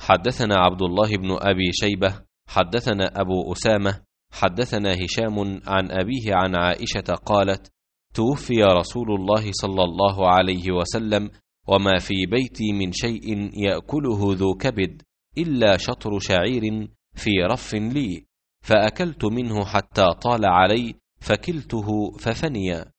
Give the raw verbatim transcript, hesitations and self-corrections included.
حدثنا عبد الله بن أبي شيبة حدثنا أبو أسامة حدثنا هشام عن أبيه عن عائشة قالت: توفي رسول الله صلى الله عليه وسلم وما في بيتي من شيء يأكله ذو كبد إلا شطر شعير في رف لي، فأكلت منه حتى طال علي فكلته ففني،